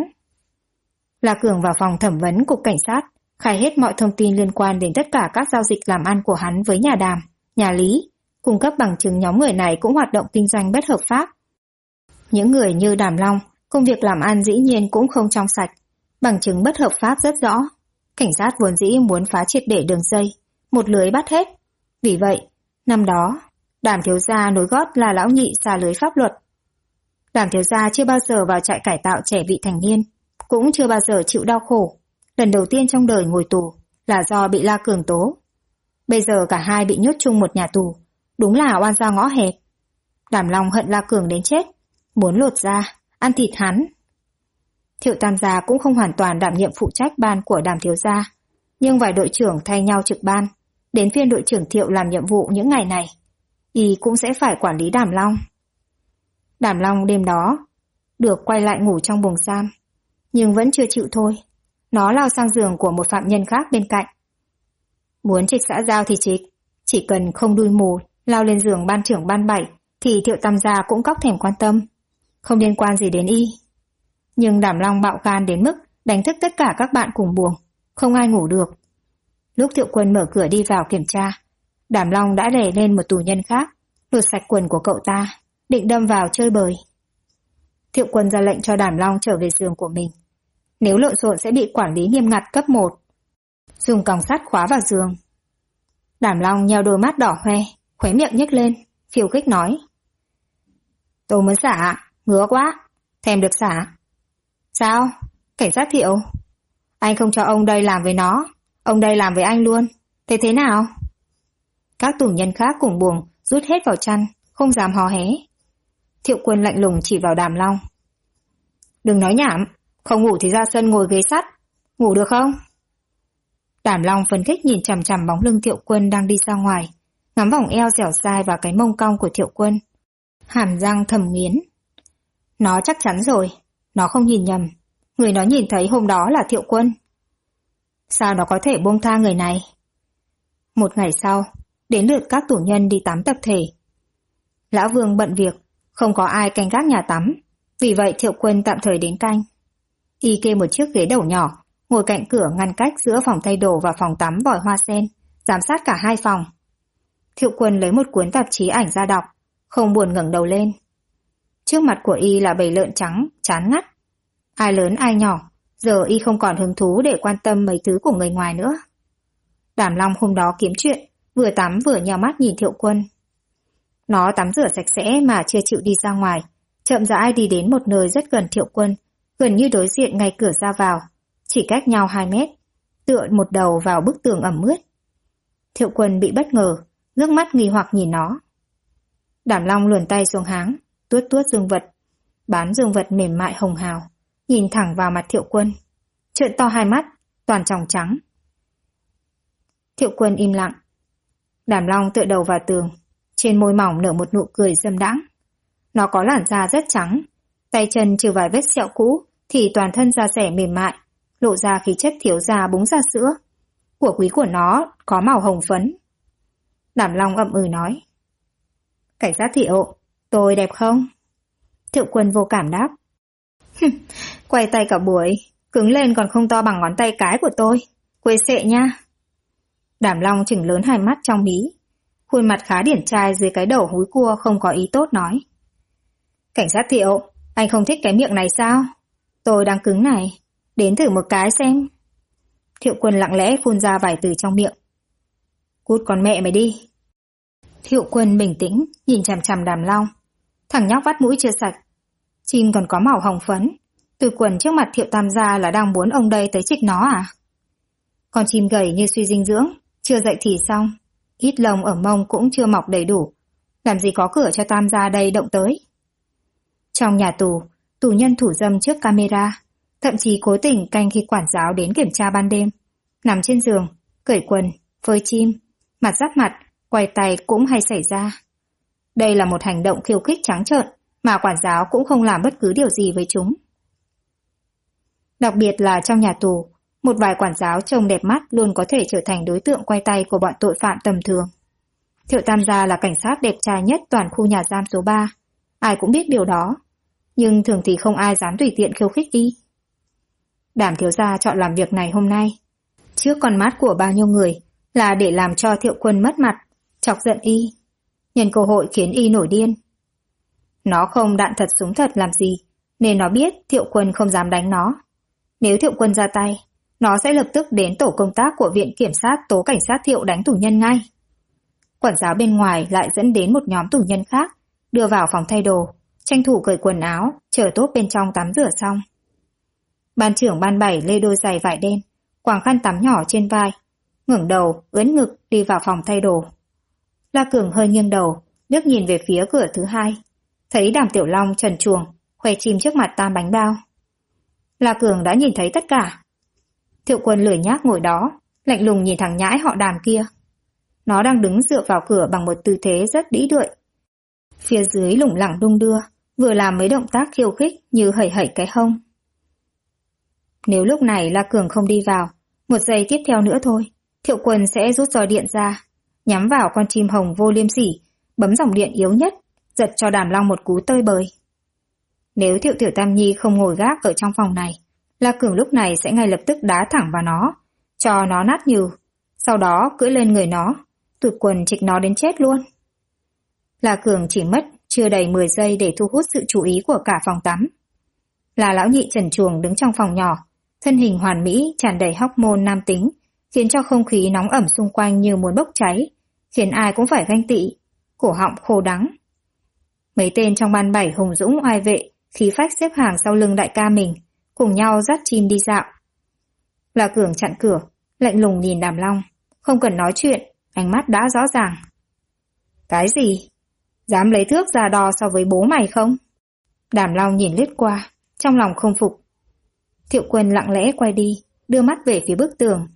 La Cường vào phòng thẩm vấn cục cảnh sát, khai hết mọi thông tin liên quan đến tất cả các giao dịch làm ăn của hắn với nhà Đàm, nhà Lý, cung cấp bằng chứng nhóm người này cũng hoạt động kinh doanh bất hợp pháp. Những người như Đàm Long, công việc làm ăn dĩ nhiên cũng không trong sạch, bằng chứng bất hợp pháp rất rõ. Cảnh sát vốn dĩ muốn phá triệt để đường dây, một lưới bắt hết. Vì vậy, năm đó, Đàm thiếu gia nối gót là lão nhị xà lưới pháp luật. Đàm thiếu gia chưa bao giờ vào trại cải tạo trẻ vị thành niên, cũng chưa bao giờ chịu đau khổ. Lần đầu tiên trong đời ngồi tù là do bị La Cường tố. Bây giờ cả hai bị nhốt chung một nhà tù, đúng là oan gia ngõ hẹp. Đàm Long hận La Cường đến chết, muốn lột da, ăn thịt hắn. Thiệu Tam gia cũng không hoàn toàn đảm nhiệm phụ trách ban của Đàm thiếu gia, nhưng vài đội trưởng thay nhau trực ban, đến phiên đội trưởng Thiệu làm nhiệm vụ những ngày này, y cũng sẽ phải quản lý Đàm Long. Đàm Long đêm đó được quay lại ngủ trong buồng giam, nhưng vẫn chưa chịu thôi. Nó lao sang giường của một phạm nhân khác bên cạnh. Muốn trịch xã giao thì trịch, chỉ cần không đuôi mù lao lên giường ban trưởng ban 7 thì Thiệu Tam gia cũng cóc thèm quan tâm, không liên quan gì đến y. Nhưng Đàm Long bạo gan đến mức đánh thức tất cả các bạn cùng buồng, không ai ngủ được. Lúc Thiệu Quân mở cửa đi vào kiểm tra, Đàm Long đã đè lên một tù nhân khác, lột sạch quần của cậu ta, định đâm vào chơi bời. Thiệu Quân ra lệnh cho Đàm Long trở về giường của mình. Nếu lộn xộn sẽ bị quản lý nghiêm ngặt cấp 1. Dùng còng sắt khóa vào giường. Đàm Long nheo đôi mắt đỏ hoe, khóe miệng nhếch lên, khiêu khích nói: Tôi muốn xả, ngứa quá, thèm được xả. Sao? Cảnh sát Thiệu? Anh không cho ông đây làm với nó, ông đây làm với anh luôn. Thế thế nào? Các tù nhân khác cùng buồng rút hết vào chăn, không dám hò hé. Thiệu Quân lạnh lùng chỉ vào Đàm Long: Đừng nói nhảm, không ngủ thì ra sân ngồi ghế sắt, ngủ được không? Đàm Long phấn khích nhìn chằm chằm bóng lưng Thiệu Quân đang đi ra ngoài, ngắm vòng eo dẻo dai và cái mông cong của Thiệu Quân. Hàm răng thầm nghiến. Nó chắc chắn rồi, nó không nhìn nhầm, người nó nhìn thấy hôm đó là Thiệu Quân. Sao nó có thể buông tha người này? Một ngày sau, đến lượt các tù nhân đi tắm tập thể. Lão Vương bận việc, không có ai canh gác nhà tắm, vì vậy Thiệu Quân tạm thời đến canh. Y kê một chiếc ghế đầu nhỏ, ngồi cạnh cửa ngăn cách giữa phòng thay đồ và phòng tắm vòi hoa sen, giám sát cả hai phòng. Thiệu Quân lấy một cuốn tạp chí ảnh ra đọc, không buồn ngẩng đầu lên. Trước mặt của y là bầy lợn trắng, chán ngắt. Ai lớn ai nhỏ, giờ y không còn hứng thú để quan tâm mấy thứ của người ngoài nữa. Đàm Long hôm đó kiếm chuyện, vừa tắm vừa nheo mắt nhìn Thiệu Quân. Nó tắm rửa sạch sẽ mà chưa chịu đi ra ngoài, chậm rãi đi đến một nơi rất gần Thiệu Quân, gần như đối diện ngay cửa ra vào, chỉ cách nhau 2 mét, tựa một đầu vào bức tường ẩm ướt. Thiệu Quân bị bất ngờ, ngước mắt nghi hoặc nhìn nó. Đàm Long luồn tay xuống háng, tuốt tuốt dương vật, bán dương vật mềm mại hồng hào, nhìn thẳng vào mặt Thiệu Quân, trợn to hai mắt, toàn tròng trắng. Thiệu Quân im lặng. Đàm Long tựa đầu vào tường, trên môi mỏng nở một nụ cười dâm đãng. Nó có làn da rất trắng, tay chân trừ vài vết sẹo cũ thì toàn thân da dẻ mềm mại, lộ ra khí chất thiếu gia búng ra sữa. Của quý của nó có màu hồng phấn. Đàm Long ậm ừ nói. Cảnh sát Thiệu, tôi đẹp không? Thiệu Quân vô cảm đáp. Quay tay cả buổi, cứng lên còn không to bằng ngón tay cái của tôi. Quê sệ nha. Đàm Long chừng lớn hai mắt trong mí. Khuôn mặt khá điển trai dưới cái đầu húi cua không có ý tốt nói. Cảnh sát Thiệu, anh không thích cái miệng này sao? Tôi đang cứng này, đến thử một cái xem. Thiệu Quân lặng lẽ phun ra vài từ trong miệng. Cút con mẹ mày đi. Thiệu Quân bình tĩnh nhìn chằm chằm Đàm Long. Thằng nhóc vắt mũi chưa sạch. Chim còn có màu hồng phấn. Từ quần trước mặt Thiệu Tam gia là đang muốn ông đây tới trịch nó à? Con chim gầy như suy dinh dưỡng, chưa dậy thì xong. Ít lông ở mông cũng chưa mọc đầy đủ. Làm gì có cửa cho Tam gia đây động tới. Trong nhà tù, tù nhân thủ dâm trước camera, thậm chí cố tình canh khi quản giáo đến kiểm tra ban đêm. Nằm trên giường, cởi quần, phơi chim, mặt giáp mặt, quay tay cũng hay xảy ra. Đây là một hành động khiêu khích trắng trợn mà quản giáo cũng không làm bất cứ điều gì với chúng. Đặc biệt là trong nhà tù, một vài quản giáo trông đẹp mắt luôn có thể trở thành đối tượng quay tay của bọn tội phạm tầm thường. Thiệu Tam gia là cảnh sát đẹp trai nhất toàn khu nhà giam số 3. Ai cũng biết điều đó, nhưng thường thì không ai dám tùy tiện khiêu khích y. Đàm thiếu gia chọn làm việc này hôm nay, trước con mắt của bao nhiêu người, là để làm cho Thiệu Quân mất mặt, chọc giận y, nhân cơ hội khiến y nổi điên. Nó không đạn thật súng thật làm gì, nên nó biết Thiệu Quân không dám đánh nó. Nếu Thiệu Quân ra tay, nó sẽ lập tức đến tổ công tác của viện kiểm sát tố cảnh sát Thiệu đánh tù nhân ngay. Quản giáo bên ngoài lại dẫn đến một nhóm tù nhân khác, đưa vào phòng thay đồ, tranh thủ cởi quần áo, chờ tốt bên trong tắm rửa xong. Ban trưởng ban 7 lê đôi giày vải đen, quàng khăn tắm nhỏ trên vai, ngẩng đầu, ưỡn ngực đi vào phòng thay đồ. La Cường hơi nghiêng đầu, liếc nhìn về phía cửa thứ 2, thấy Đàm Tiểu Long trần truồng, khoe chim trước mặt tam bánh bao. La Cường đã nhìn thấy tất cả. Thiệu Quân lười nhác ngồi đó, lạnh lùng nhìn thằng nhãi họ Đàm kia. Nó đang đứng dựa vào cửa bằng một tư thế rất đĩ đượi. Phía dưới lủng lẳng đung đưa, vừa làm mấy động tác khiêu khích như hẩy hẩy cái hông. Nếu lúc này La Cường không đi vào, một giây tiếp theo nữa thôi, Thiệu Quân sẽ rút roi điện ra, nhắm vào con chim hồng vô liêm sỉ, bấm dòng điện yếu nhất, giật cho Đàm Long một cú tơi bời. Nếu Thiệu Tiểu Tam Nhi không ngồi gác ở trong phòng này, La Cường lúc này sẽ ngay lập tức đá thẳng vào nó, cho nó nát nhừ, sau đó cưỡi lên người nó, tụt quần trịch nó đến chết luôn. La Cường chỉ mất chưa đầy 10 giây để thu hút sự chú ý của cả phòng tắm. Là lão nhị trần truồng đứng trong phòng nhỏ, thân hình hoàn mỹ tràn đầy hormone nam tính, khiến cho không khí nóng ẩm xung quanh như muốn bốc cháy, khiến ai cũng phải ganh tị, cổ họng khô đắng. Mấy tên trong ban 7 hùng dũng oai vệ, khí phách xếp hàng sau lưng đại ca mình, cùng nhau dắt chim đi dạo. La Cường chặn cửa, lạnh lùng nhìn Đàm Long, không cần nói chuyện, ánh mắt đã rõ ràng. Cái gì? Dám lấy thước ra đo so với bố mày không? Đàm Long nhìn lướt qua, trong lòng không phục. Thiệu Quân lặng lẽ quay đi, đưa mắt về phía bức tường.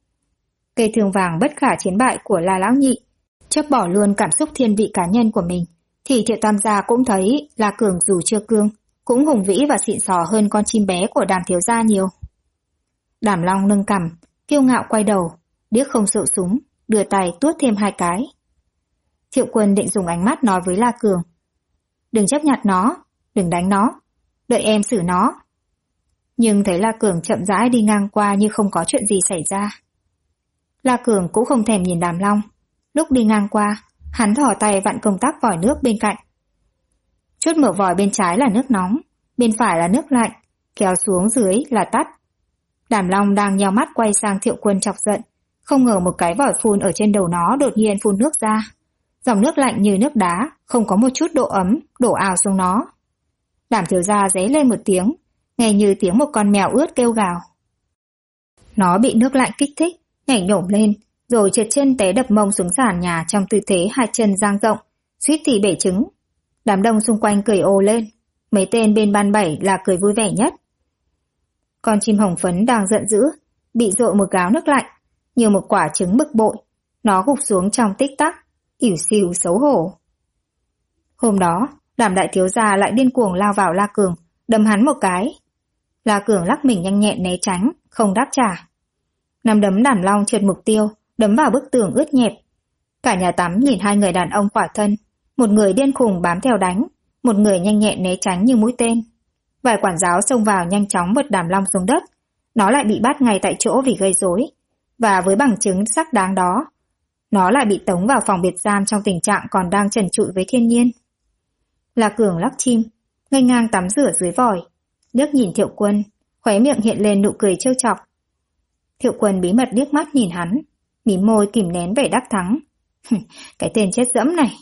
Cây thương vàng bất khả chiến bại của La Lão Nhị, chấp bỏ luôn cảm xúc thiên vị cá nhân của mình, thì Thiệu Tam gia cũng thấy La Cường dù chưa cương, cũng hùng vĩ và xịn sò hơn con chim bé của Đàm thiếu gia nhiều. Đàm Long nâng cằm, kiêu ngạo quay đầu, điếc không sợ súng, đưa tay tuốt thêm 2 cái. Thiệu Quân định dùng ánh mắt nói với La Cường. Đừng chấp nhặt nó, đừng đánh nó, đợi em xử nó. Nhưng thấy La Cường chậm rãi đi ngang qua như không có chuyện gì xảy ra. La Cường cũng không thèm nhìn Đàm Long. Lúc đi ngang qua, hắn thò tay vặn công tắc vòi nước bên cạnh. Chốt mở vòi bên trái là nước nóng, bên phải là nước lạnh, kéo xuống dưới là tắt. Đàm Long đang nheo mắt quay sang Thiệu Quân chọc giận, không ngờ một cái vòi phun ở trên đầu nó đột nhiên phun nước ra. Dòng nước lạnh như nước đá, không có một chút độ ấm, đổ ào xuống nó. Đàm thiếu gia ré lên một tiếng, nghe như tiếng một con mèo ướt kêu gào. Nó bị nước lạnh kích thích, nhảy nhổm lên, rồi trượt chân té đập mông xuống sàn nhà trong tư thế 2 chân dang rộng, suýt thì bể trứng. Đám đông xung quanh cười ồ lên, mấy tên bên ban 7 là cười vui vẻ nhất. Con chim hồng phấn đang giận dữ, bị dội một gáo nước lạnh, Như một quả trứng bực bội, nó gục xuống trong tích tắc, ỉu xìu xấu hổ. Hôm đó, Đàm đại thiếu gia lại điên cuồng lao vào La Cường, đâm hắn một cái. La Cường lắc mình nhanh nhẹn né tránh, không đáp trả. Nắm đấm Đàm Long trượt mục tiêu, đấm vào bức tường ướt nhẹp. Cả nhà tắm nhìn hai người đàn ông khỏa thân, một người điên khùng bám theo đánh, một người nhanh nhẹn né tránh như mũi tên. Vài quản giáo xông vào nhanh chóng vật Đàm Long xuống đất, nó lại bị bắt ngay tại chỗ vì gây rối, và với bằng chứng xác đáng đó, nó lại bị tống vào phòng biệt giam trong tình trạng còn đang trần trụi với thiên nhiên. La Cường lắc chim, nghênh ngang tắm rửa dưới vòi, liếc nhìn Thiệu Quân, khóe miệng hiện lên nụ cười trêu chọc. Thiệu Quân bí mật liếc mắt nhìn hắn, mím môi kìm nén vẻ đắc thắng. Cái tên chết dẫm này.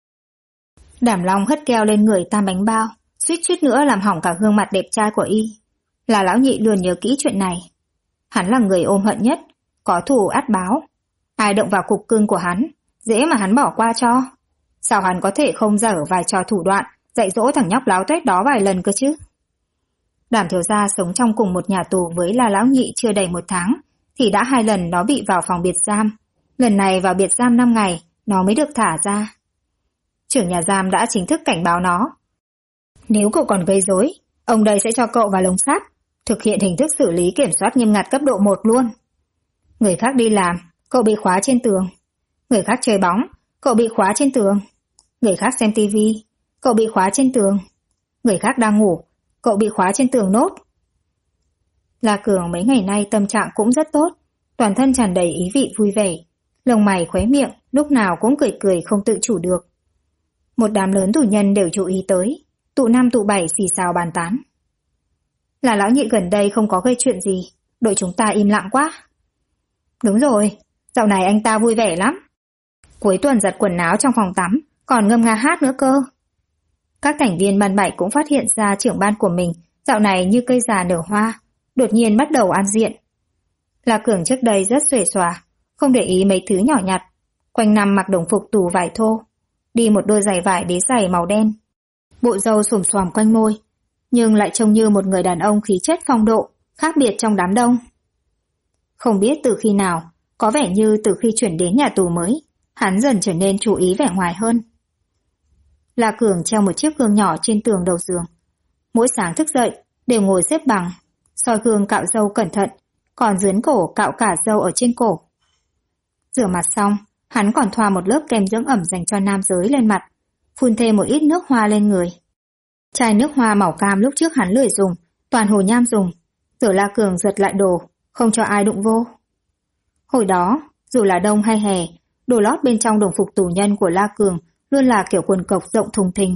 Đàm Long hất keo lên người Tam Bánh Bao, suýt nữa làm hỏng cả gương mặt đẹp trai của y. Là lão nhị luôn nhớ kỹ chuyện này. Hắn là người ôm hận nhất, có thù ắt báo. Ai động vào cục cưng của hắn, dễ mà hắn bỏ qua cho. Sao hắn có thể không dở vài trò thủ đoạn, dạy dỗ thằng nhóc láo tuét đó vài lần cơ chứ? Đàm thiếu gia sống trong cùng một nhà tù với là lão nhị chưa đầy 1 tháng, thì đã 2 lần nó bị vào phòng biệt giam. Lần này vào biệt giam 5 ngày, nó mới được thả ra. Trưởng nhà giam đã chính thức cảnh báo nó. Nếu cậu còn gây rối, ông đây sẽ cho cậu vào lồng sắt, thực hiện hình thức xử lý kiểm soát nghiêm ngặt cấp độ 1 luôn. Người khác đi làm, cậu bị khóa trên tường. Người khác chơi bóng, cậu bị khóa trên tường. Người khác xem tivi, cậu bị khóa trên tường. Người khác đang ngủ, cậu bị khóa trên tường nốt. La Cường mấy ngày nay tâm trạng cũng rất tốt, toàn thân tràn đầy ý vị vui vẻ, lông mày khóe miệng lúc nào cũng cười cười không tự chủ được. Một đám lớn tù nhân đều chú ý tới, tụ 5 tụ 7 xì xào bàn tán. Là lão nhị gần đây không có gây chuyện gì, đội chúng ta im lặng quá. Đúng rồi, dạo này anh ta vui vẻ lắm. Cuối tuần giặt quần áo trong phòng tắm, còn ngâm nga hát nữa cơ. Các thành viên ban 7 cũng phát hiện ra trưởng ban của mình dạo này như cây già nở hoa, đột nhiên bắt đầu ăn diện. La Cường trước đây rất xuề xòa, không để ý mấy thứ nhỏ nhặt, quanh năm mặc đồng phục tù vải thô, đi một đôi giày vải đế giày màu đen. Bộ râu xồm xoàm quanh môi, nhưng lại trông như một người đàn ông khí chất phong độ, khác biệt trong đám đông. Không biết từ khi nào, có vẻ như từ khi chuyển đến nhà tù mới, hắn dần trở nên chú ý vẻ ngoài hơn. La Cường treo một chiếc gương nhỏ trên tường đầu giường. Mỗi sáng thức dậy, đều ngồi xếp bằng, soi gương cạo râu cẩn thận, còn dướn cổ cạo cả râu ở trên cổ. Rửa mặt xong, hắn còn thoa một lớp kem dưỡng ẩm dành cho nam giới lên mặt, phun thêm một ít nước hoa lên người. Chai nước hoa màu cam lúc trước hắn lười dùng, toàn Hồ Nham dùng, giờ La Cường giật lại đồ, không cho ai đụng vô. Hồi đó, dù là đông hay hè, đồ lót bên trong đồng phục tù nhân của La Cường luôn là kiểu quần cộc rộng thùng thình.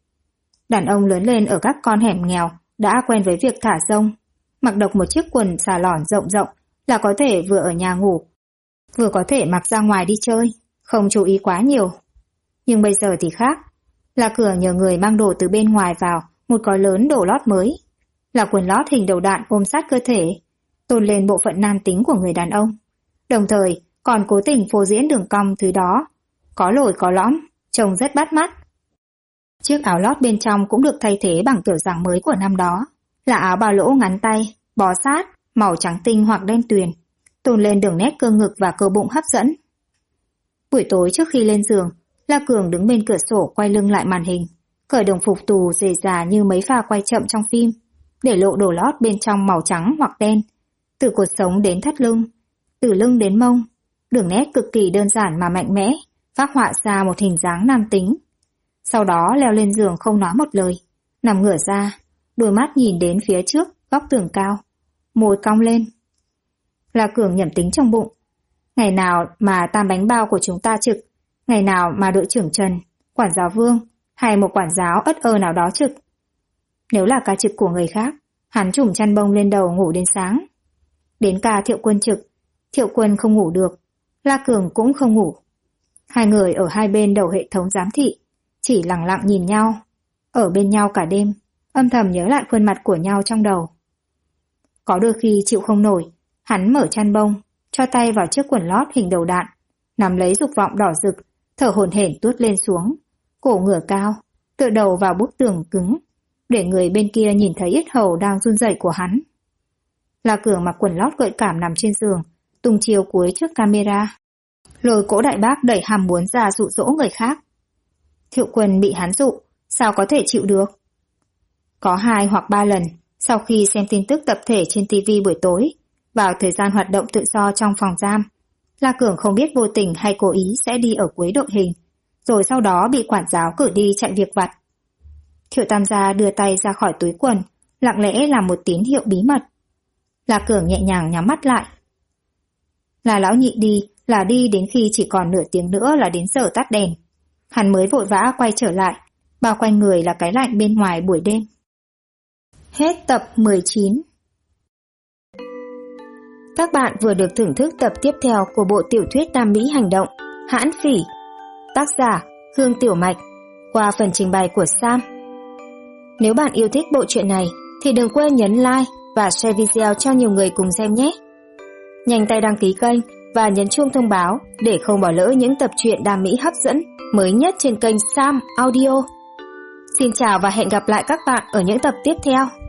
Đàn ông lớn lên ở các con hẻm nghèo đã quen với việc thả rông, mặc độc một chiếc quần xà lỏn rộng rộng là có thể vừa ở nhà ngủ, vừa có thể mặc ra ngoài đi chơi, không chú ý quá nhiều. Nhưng bây giờ thì khác, La Cường nhờ người mang đồ từ bên ngoài vào một gói lớn đồ lót mới, là quần lót hình đầu đạn ôm sát cơ thể, tôn lên bộ phận nam tính của người đàn ông, đồng thời còn cố tình phô diễn đường cong thứ đó, có lồi có lõm, trông rất bắt mắt. Chiếc áo lót bên trong cũng được thay thế bằng kiểu dáng mới của năm đó, là áo ba lỗ ngắn tay, bó sát, màu trắng tinh hoặc đen tuyền, tôn lên đường nét cơ ngực và cơ bụng hấp dẫn. Buổi tối trước khi lên giường, La Cường đứng bên cửa sổ quay lưng lại màn hình, cởi đồng phục tù rề rà như mấy pha quay chậm trong phim, để lộ đồ lót bên trong màu trắng hoặc đen, từ cột sống đến thắt lưng, từ lưng đến mông, đường nét cực kỳ đơn giản mà mạnh mẽ, phác họa ra một hình dáng nam tính. Sau đó leo lên giường không nói một lời, nằm ngửa ra, đôi mắt nhìn đến phía trước góc tường cao, môi cong lên. La Cường nhẩm tính trong bụng, ngày nào mà Tam Bánh Bao của chúng ta trực, ngày nào mà đội trưởng Trần, quản giáo Vương hay một quản giáo ất ơ nào đó trực. Nếu là ca trực của người khác, hắn trùm chăn bông lên đầu ngủ đến sáng. Đến ca Thiệu Quân trực, Thiệu Quân không ngủ được, La Cường cũng không ngủ. Hai người ở hai bên đầu hệ thống giám thị, chỉ lặng lặng nhìn nhau, ở bên nhau cả đêm, âm thầm nhớ lại khuôn mặt của nhau trong đầu. Có đôi khi chịu không nổi, hắn mở chăn bông, cho tay vào chiếc quần lót hình đầu đạn, nắm lấy dục vọng đỏ rực, thở hổn hển tuốt lên xuống, cổ ngửa cao, tựa đầu vào bức tường cứng, để người bên kia nhìn thấy yết hầu đang run rẩy của hắn. La Cường mặc quần lót gợi cảm nằm trên giường, tung chiêu cuối trước camera. Lôi Cỗ Đại Bác đẩy ham muốn ra dụ dỗ người khác. Thiệu Quân bị hắn dụ, sao có thể chịu được? Có 2 hoặc 3 lần, sau khi xem tin tức tập thể trên TV buổi tối, vào thời gian hoạt động tự do trong phòng giam, La Cường không biết vô tình hay cố ý sẽ đi ở cuối đội hình, rồi sau đó bị quản giáo cử đi chạy việc vặt. Thiệu Tam Gia đưa tay ra khỏi túi quần, lặng lẽ làm một tín hiệu bí mật. La Cường nhẹ nhàng nhắm mắt lại. Là lão nhị đi, là đi đến khi chỉ còn nửa tiếng nữa là đến giờ tắt đèn. Hắn mới vội vã quay trở lại, bao quanh người là cái lạnh bên ngoài buổi đêm. Hết tập 19. Các bạn vừa được thưởng thức tập tiếp theo của bộ tiểu thuyết Tam Mỹ Hành Động, Hãn Phỉ, tác giả Hương Tiểu Mạch, qua phần trình bày của Sam. Nếu bạn yêu thích bộ truyện này thì đừng quên nhấn like và share video cho nhiều người cùng xem nhé. Nhanh tay đăng ký kênh và nhấn chuông thông báo để không bỏ lỡ những tập truyện đam mỹ hấp dẫn mới nhất trên kênh Sam Audio. Xin chào và hẹn gặp lại các bạn ở những tập tiếp theo.